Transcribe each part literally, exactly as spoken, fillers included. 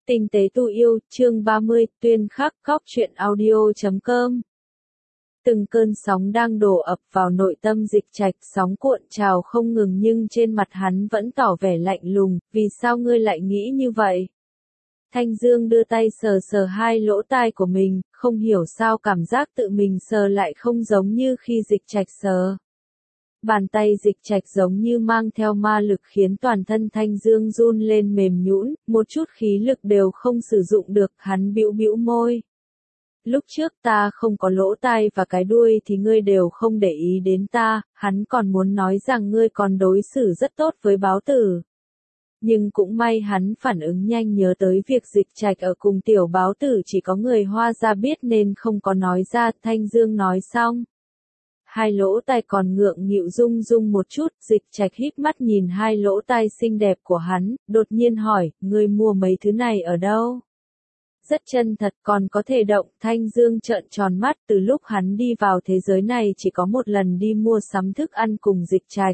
Tinh tế tu yêu, chương ba mươi, tuyên khắc góc truyện audio chấm com. Từng cơn sóng đang đổ ập vào nội tâm Dịch Trạch, sóng cuộn trào không ngừng nhưng trên mặt hắn vẫn tỏ vẻ lạnh lùng, vì sao ngươi lại nghĩ như vậy? Thanh Dương đưa tay sờ sờ hai lỗ tai của mình, không hiểu sao cảm giác tự mình sờ lại không giống như khi Dịch Trạch sờ. Bàn tay Dịch Trạch giống như mang theo ma lực khiến toàn thân Thanh Dương run lên mềm nhũn, một chút khí lực đều không sử dụng được, hắn bĩu bĩu môi. Lúc trước ta không có lỗ tai và cái đuôi thì ngươi đều không để ý đến ta, hắn còn muốn nói rằng ngươi còn đối xử rất tốt với báo tử. Nhưng cũng may hắn phản ứng nhanh nhớ tới việc Dịch Trạch ở cùng tiểu báo tử chỉ có người Hoa gia biết nên không có nói ra. Thanh Dương nói xong. Hai lỗ tai còn ngượng nghịu rung rung một chút, Dịch Trạch híp mắt nhìn hai lỗ tai xinh đẹp của hắn, đột nhiên hỏi, ngươi mua mấy thứ này ở đâu? Rất chân thật, còn có thể động. Thanh Dương trợn tròn mắt, từ lúc hắn đi vào thế giới này chỉ có một lần đi mua sắm thức ăn cùng Dịch Trạch.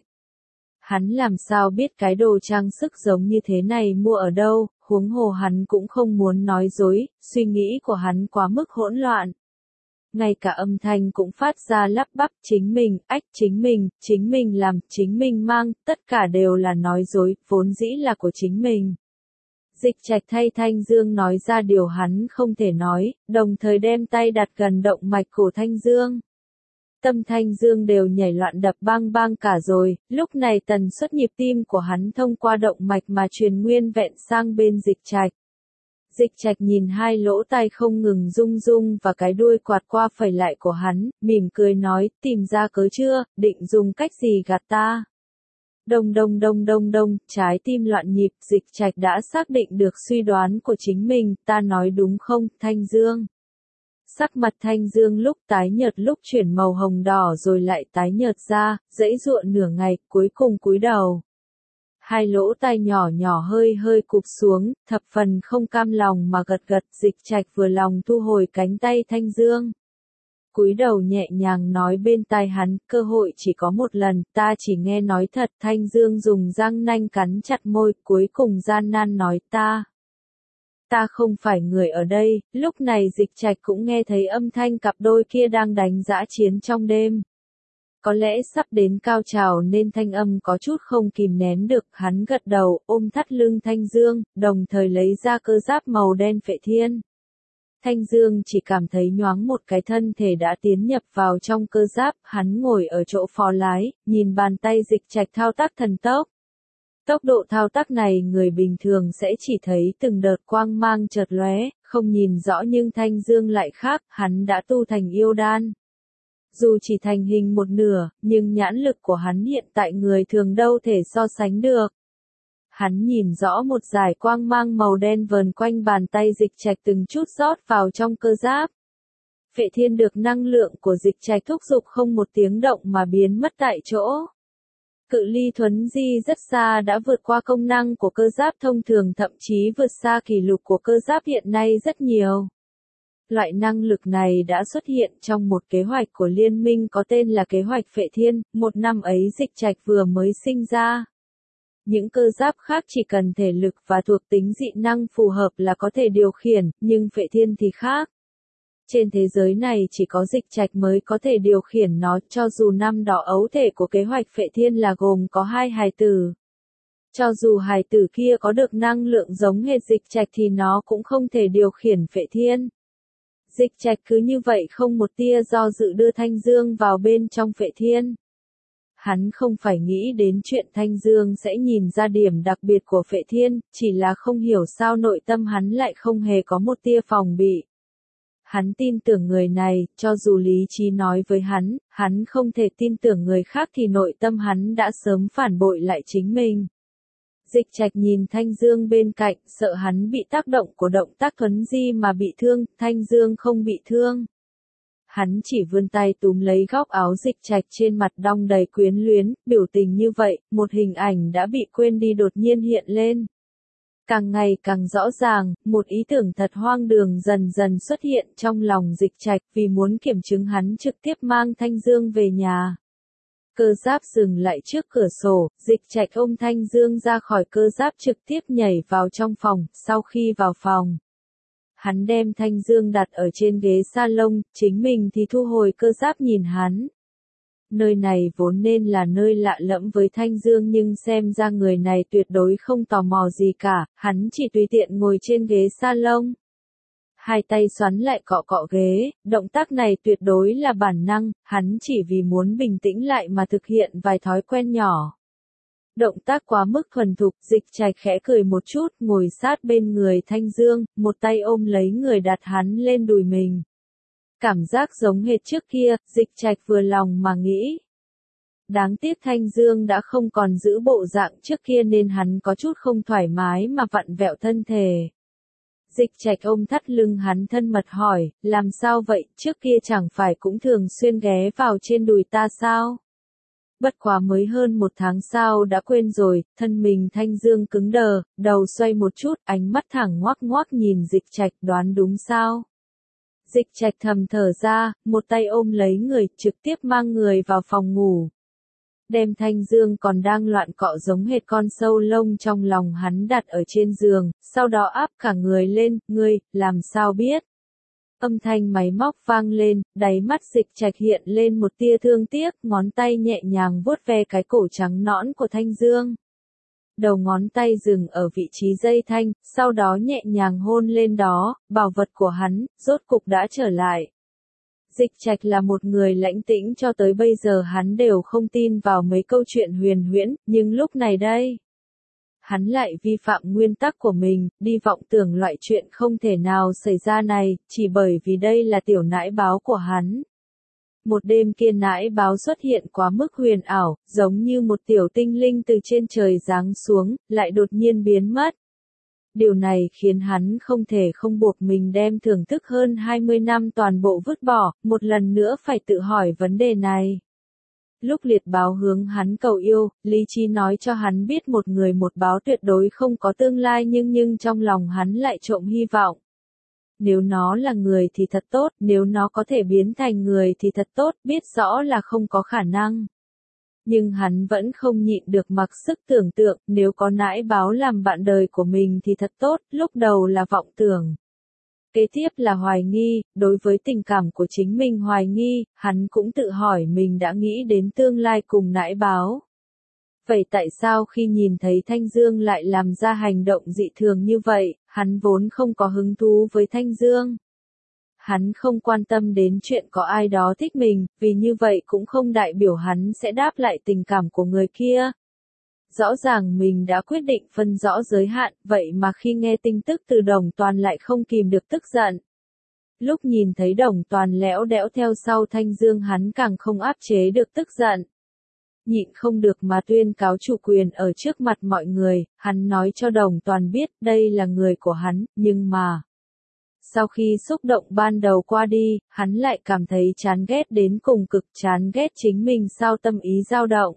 Hắn làm sao biết cái đồ trang sức giống như thế này mua ở đâu, huống hồ hắn cũng không muốn nói dối, suy nghĩ của hắn quá mức hỗn loạn. Ngay cả âm thanh cũng phát ra lắp bắp, chính mình, ách chính mình, chính mình làm, chính mình mang, tất cả đều là nói dối, vốn dĩ là của chính mình. Dịch Trạch thay Thanh Dương nói ra điều hắn không thể nói, đồng thời đem tay đặt gần động mạch cổ Thanh Dương. Tâm Thanh Dương đều nhảy loạn đập bang bang cả rồi, lúc này tần suất nhịp tim của hắn thông qua động mạch mà truyền nguyên vẹn sang bên Dịch Trạch. Dịch Trạch nhìn hai lỗ tai không ngừng rung rung và cái đuôi quạt qua phẩy lại của hắn, mỉm cười nói, tìm ra cớ chưa, định dùng cách gì gạt ta. Đông đông đông đông đông, trái tim loạn nhịp, Dịch Trạch đã xác định được suy đoán của chính mình, ta nói đúng không, Thanh Dương? Sắc mặt Thanh Dương lúc tái nhợt lúc chuyển màu hồng đỏ rồi lại tái nhợt ra, giãy giụa nửa ngày, cuối cùng cúi đầu. Hai lỗ tai nhỏ nhỏ hơi hơi cụp xuống, thập phần không cam lòng mà gật gật. Dịch Trạch vừa lòng thu hồi cánh tay Thanh Dương. Cúi đầu nhẹ nhàng nói bên tai hắn, cơ hội chỉ có một lần, ta chỉ nghe nói thật. Thanh Dương dùng răng nanh cắn chặt môi, cuối cùng gian nan nói ta. Ta không phải người ở đây. Lúc này Dịch Trạch cũng nghe thấy âm thanh cặp đôi kia đang đánh dã chiến trong đêm. Có lẽ sắp đến cao trào nên thanh âm có chút không kìm nén được, hắn gật đầu, ôm thắt lưng Thanh Dương, đồng thời lấy ra cơ giáp màu đen Phệ Thiên. Thanh Dương chỉ cảm thấy nhoáng một cái thân thể đã tiến nhập vào trong cơ giáp, hắn ngồi ở chỗ phó lái, nhìn bàn tay Dịch Trạch thao tác thần tốc. Tốc độ thao tác này người bình thường sẽ chỉ thấy từng đợt quang mang chợt lóe, không nhìn rõ nhưng Thanh Dương lại khác, hắn đã tu thành yêu đan. Dù chỉ thành hình một nửa, nhưng nhãn lực của hắn hiện tại người thường đâu thể so sánh được. Hắn nhìn rõ một dải quang mang màu đen vờn quanh bàn tay Dịch Trạch từng chút rót vào trong cơ giáp. Phệ Thiên được năng lượng của Dịch Trạch thúc giục không một tiếng động mà biến mất tại chỗ. Cự ly thuấn di rất xa đã vượt qua công năng của cơ giáp thông thường, thậm chí vượt xa kỷ lục của cơ giáp hiện nay rất nhiều. Loại năng lực này đã xuất hiện trong một kế hoạch của liên minh có tên là kế hoạch Phệ Thiên, một năm ấy Dịch Trạch vừa mới sinh ra. Những cơ giáp khác chỉ cần thể lực và thuộc tính dị năng phù hợp là có thể điều khiển, nhưng Phệ Thiên thì khác. Trên thế giới này chỉ có Dịch Trạch mới có thể điều khiển nó, cho dù năm đó ấu thể của kế hoạch Phệ Thiên là gồm có hai hài tử. Cho dù hài tử kia có được năng lượng giống hệt Dịch Trạch thì nó cũng không thể điều khiển Phệ Thiên. Dịch Trạch cứ như vậy không một tia do dự đưa Thanh Dương vào bên trong Phệ Thiên. Hắn không phải nghĩ đến chuyện Thanh Dương sẽ nhìn ra điểm đặc biệt của Phệ Thiên, chỉ là không hiểu sao nội tâm hắn lại không hề có một tia phòng bị. Hắn tin tưởng người này, cho dù lý trí nói với hắn, hắn không thể tin tưởng người khác thì nội tâm hắn đã sớm phản bội lại chính mình. Dịch Trạch nhìn Thanh Dương bên cạnh, sợ hắn bị tác động của động tác thuấn di mà bị thương, Thanh Dương không bị thương. Hắn chỉ vươn tay túm lấy góc áo Dịch Trạch, trên mặt đong đầy quyến luyến, biểu tình như vậy, một hình ảnh đã bị quên đi đột nhiên hiện lên. Càng ngày càng rõ ràng, một ý tưởng thật hoang đường dần dần xuất hiện trong lòng Dịch Trạch, vì muốn kiểm chứng hắn trực tiếp mang Thanh Dương về nhà. Cơ giáp dừng lại trước cửa sổ, Dịch Trạch ôm Thanh Dương ra khỏi cơ giáp trực tiếp nhảy vào trong phòng, sau khi vào phòng. Hắn đem Thanh Dương đặt ở trên ghế salon, chính mình thì thu hồi cơ giáp nhìn hắn. Nơi này vốn nên là nơi lạ lẫm với Thanh Dương nhưng xem ra người này tuyệt đối không tò mò gì cả, hắn chỉ tùy tiện ngồi trên ghế salon. Hai tay xoắn lại cọ cọ ghế, động tác này tuyệt đối là bản năng, hắn chỉ vì muốn bình tĩnh lại mà thực hiện vài thói quen nhỏ. Động tác quá mức thuần thục, Dịch Trạch khẽ cười một chút, ngồi sát bên người Thanh Dương, một tay ôm lấy người đặt hắn lên đùi mình. Cảm giác giống hệt trước kia, Dịch Trạch vừa lòng mà nghĩ. Đáng tiếc Thanh Dương đã không còn giữ bộ dạng trước kia nên hắn có chút không thoải mái mà vặn vẹo thân thể. Dịch Trạch ôm thắt lưng hắn thân mật hỏi, làm sao vậy, trước kia chẳng phải cũng thường xuyên ghé vào trên đùi ta sao? Bất quá mới hơn một tháng sau đã quên rồi, thân mình Thanh Dương cứng đờ, đầu xoay một chút, ánh mắt thẳng ngoác ngoác nhìn Dịch Trạch, đoán đúng sao? Dịch Trạch thầm thở ra, một tay ôm lấy người, trực tiếp mang người vào phòng ngủ. Đem Thanh Dương còn đang loạn cọ giống hệt con sâu lông trong lòng hắn đặt ở trên giường, sau đó áp cả người lên, ngươi, làm sao biết? Âm thanh máy móc vang lên, đáy mắt Dịch Trạch hiện lên một tia thương tiếc, ngón tay nhẹ nhàng vuốt ve cái cổ trắng nõn của Thanh Dương. Đầu ngón tay dừng ở vị trí dây thanh, sau đó nhẹ nhàng hôn lên đó, bảo vật của hắn, rốt cục đã trở lại. Dịch Trạch là một người lãnh tĩnh cho tới bây giờ hắn đều không tin vào mấy câu chuyện huyền huyễn, nhưng lúc này đây. Hắn lại vi phạm nguyên tắc của mình, đi vọng tưởng loại chuyện không thể nào xảy ra này, chỉ bởi vì đây là tiểu nãi báo của hắn. Một đêm kia nãi báo xuất hiện quá mức huyền ảo, giống như một tiểu tinh linh từ trên trời giáng xuống, lại đột nhiên biến mất. Điều này khiến hắn không thể không buộc mình đem thưởng thức hơn hai mươi năm toàn bộ vứt bỏ, một lần nữa phải tự hỏi vấn đề này. Lúc liệt báo hướng hắn cầu yêu, lý trí nói cho hắn biết một người một báo tuyệt đối không có tương lai nhưng nhưng trong lòng hắn lại trộm hy vọng. Nếu nó là người thì thật tốt, nếu nó có thể biến thành người thì thật tốt, biết rõ là không có khả năng. Nhưng hắn vẫn không nhịn được mặc sức tưởng tượng, nếu có nãi báo làm bạn đời của mình thì thật tốt, lúc đầu là vọng tưởng. Kế tiếp là hoài nghi, đối với tình cảm của chính mình hoài nghi, hắn cũng tự hỏi mình đã nghĩ đến tương lai cùng nãi báo. Vậy tại sao khi nhìn thấy Thanh Dương lại làm ra hành động dị thường như vậy, hắn vốn không có hứng thú với Thanh Dương? Hắn không quan tâm đến chuyện có ai đó thích mình, vì như vậy cũng không đại biểu hắn sẽ đáp lại tình cảm của người kia. Rõ ràng mình đã quyết định phân rõ giới hạn, vậy mà khi nghe tin tức từ Đồng Toàn lại không kìm được tức giận. Lúc nhìn thấy Đồng Toàn lẽo đẽo theo sau Thanh Dương hắn càng không áp chế được tức giận. Nhịn không được mà tuyên cáo chủ quyền ở trước mặt mọi người, hắn nói cho Đồng Toàn biết đây là người của hắn, nhưng mà... Sau khi xúc động ban đầu qua đi, hắn lại cảm thấy chán ghét đến cùng cực, chán ghét chính mình sao tâm ý dao động.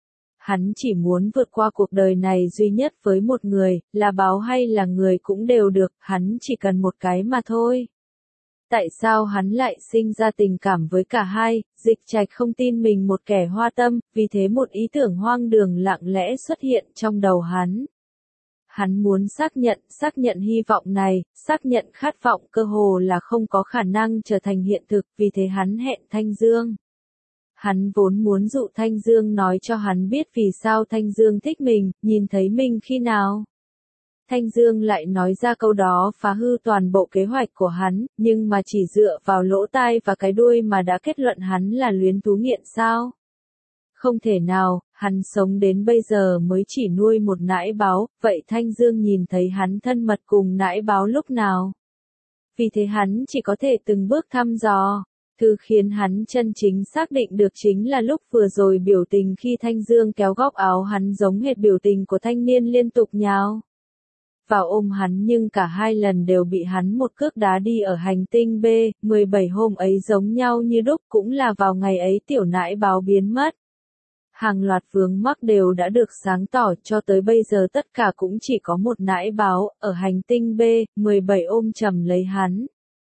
Hắn chỉ muốn vượt qua cuộc đời này duy nhất với một người, là báo hay là người cũng đều được, hắn chỉ cần một cái mà thôi. Tại sao hắn lại sinh ra tình cảm với cả hai? Dịch Trạch không tin mình một kẻ hoa tâm, vì thế một ý tưởng hoang đường lặng lẽ xuất hiện trong đầu hắn. Hắn muốn xác nhận, xác nhận hy vọng này, xác nhận khát vọng cơ hồ là không có khả năng trở thành hiện thực, vì thế hắn hẹn Thanh Dương. Hắn vốn muốn dụ Thanh Dương nói cho hắn biết vì sao Thanh Dương thích mình, nhìn thấy mình khi nào. Thanh Dương lại nói ra câu đó phá hư toàn bộ kế hoạch của hắn, nhưng mà chỉ dựa vào lỗ tai và cái đuôi mà đã kết luận hắn là luyến thú nghiện sao? Không thể nào, hắn sống đến bây giờ mới chỉ nuôi một nãi báo, vậy Thanh Dương nhìn thấy hắn thân mật cùng nãi báo lúc nào? Vì thế hắn chỉ có thể từng bước thăm dò. Thứ khiến hắn chân chính xác định được chính là lúc vừa rồi biểu tình khi Thanh Dương kéo góc áo hắn giống hệt biểu tình của thanh niên liên tục nhào vào ôm hắn nhưng cả hai lần đều bị hắn một cước đá đi ở hành tinh B, mười bảy hôm ấy giống nhau như đúc cũng là vào ngày ấy tiểu nãi báo biến mất. Hàng loạt vướng mắc đều đã được sáng tỏ cho tới bây giờ tất cả cũng chỉ có một nãi báo ở hành tinh B, mười bảy ôm chầm lấy hắn.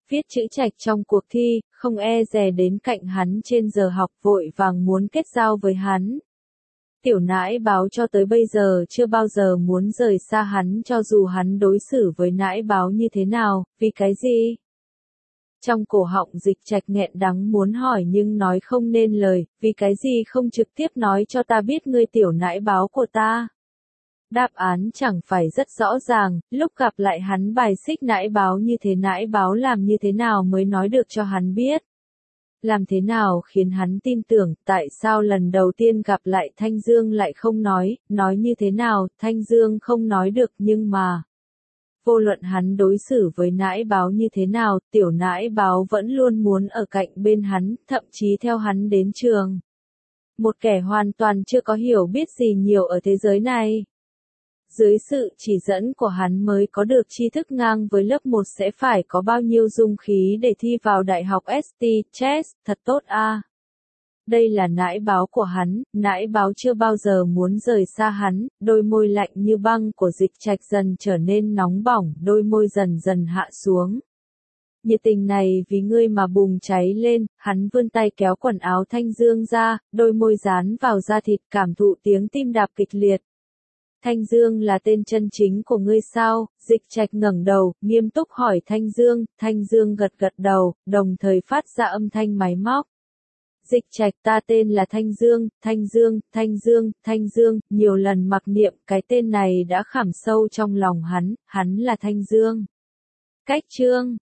viết chữ Trạch trong cuộc thi, không e dè đến cạnh hắn trên giờ học vội vàng muốn kết giao với hắn. Tiểu nãi báo cho tới bây giờ chưa bao giờ muốn rời xa hắn cho dù hắn đối xử với nãi báo như thế nào, vì cái gì? Trong cổ họng Dịch Trạch nghẹn đắng muốn hỏi nhưng nói không nên lời, vì cái gì không trực tiếp nói cho ta biết ngươi tiểu nãi báo của ta? Đáp án chẳng phải rất rõ ràng, lúc gặp lại hắn bài xích nãi báo như thế nãi báo làm như thế nào mới nói được cho hắn biết. Làm thế nào khiến hắn tin tưởng, tại sao lần đầu tiên gặp lại Thanh Dương lại không nói, nói như thế nào, Thanh Dương không nói được nhưng mà. Vô luận hắn đối xử với nãi báo như thế nào, tiểu nãi báo vẫn luôn muốn ở cạnh bên hắn, thậm chí theo hắn đến trường. Một kẻ hoàn toàn chưa có hiểu biết gì nhiều ở thế giới này. Dưới sự chỉ dẫn của hắn mới có được tri thức ngang với lớp một sẽ phải có bao nhiêu dung khí để thi vào đại học ét tê, chess, thật tốt a. À. Đây là nãi báo của hắn, nãi báo chưa bao giờ muốn rời xa hắn, đôi môi lạnh như băng của Dịch Trạch dần trở nên nóng bỏng, đôi môi dần dần hạ xuống. Nhiệt tình này vì ngươi mà bùng cháy lên, hắn vươn tay kéo quần áo Thanh Dương ra, đôi môi dán vào da thịt cảm thụ tiếng tim đạp kịch liệt. Thanh Dương là tên chân chính của ngươi sao? Dịch Trạch ngẩng đầu, nghiêm túc hỏi Thanh Dương, Thanh Dương gật gật đầu, đồng thời phát ra âm thanh máy móc. Dịch Trạch ta tên là Thanh Dương, Thanh Dương, Thanh Dương, Thanh Dương, nhiều lần mặc niệm cái tên này đã khảm sâu trong lòng hắn, hắn là Thanh Dương. Cách chương